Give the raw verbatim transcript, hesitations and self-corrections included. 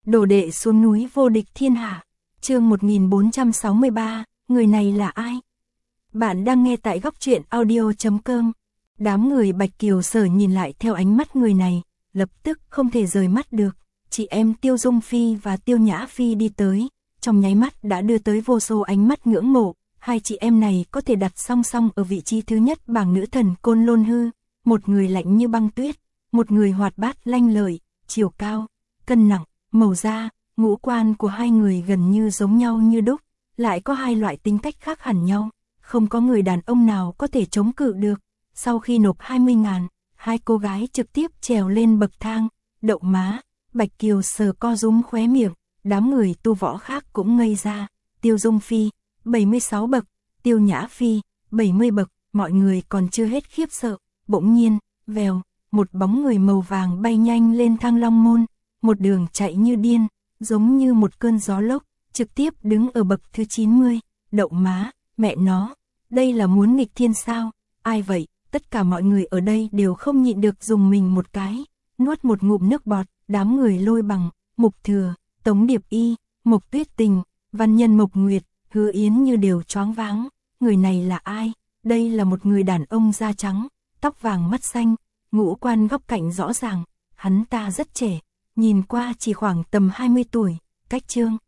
Đồ đệ xuống núi vô địch thiên hạ. Chương một nghìn bốn trăm sáu mươi ba, người này là ai? Bạn đang nghe tại góc truyện audio chấm com. Đám người Bạch Kiều Sở nhìn lại theo ánh mắt người này, lập tức không thể rời mắt được. Chị em Tiêu Dung Phi và Tiêu Nhã Phi đi tới, trong nháy mắt đã đưa tới vô số ánh mắt ngưỡng mộ. Hai chị em này có thể đặt song song ở vị trí thứ nhất bảng nữ thần Côn Lôn Hư. Một người lạnh như băng tuyết, một người hoạt bát lanh lợi, chiều cao, cân nặng, màu da, ngũ quan của hai người gần như giống nhau như đúc, lại có hai loại tính cách khác hẳn nhau. Không có người đàn ông nào có thể chống cự được. Sau khi nộp hai mươi ngàn, hai cô gái trực tiếp trèo lên bậc thang. Đậu má, Bạch Kiều Sở co rúm khóe miệng, đám người tu võ khác cũng ngây ra. Tiêu Dung Phi, bảy mươi sáu bậc, Tiêu Nhã Phi, bảy mươi bậc, mọi người còn chưa hết khiếp sợ. Bỗng nhiên, vèo, một bóng người màu vàng bay nhanh lên Thăng Long Môn, một đường chạy như điên, giống như một cơn gió lốc, trực tiếp đứng ở bậc thứ chín mươi. Đậu má, mẹ nó, đây là muốn nghịch thiên sao? Ai vậy? Tất cả mọi người ở đây đều không nhịn được dùng mình một cái, nuốt một ngụm nước bọt. Đám người Lôi Bằng, Mục Thừa, Tống Điệp Y, Mộc Tuyết Tình, Văn Nhân Mộc Nguyệt, Hứa Yến như đều choáng váng. Người này là ai? Đây là một người đàn ông da trắng, tóc vàng mắt xanh, ngũ quan góc cạnh rõ ràng, hắn ta rất trẻ, nhìn qua chỉ khoảng tầm hai mươi tuổi, cách Trương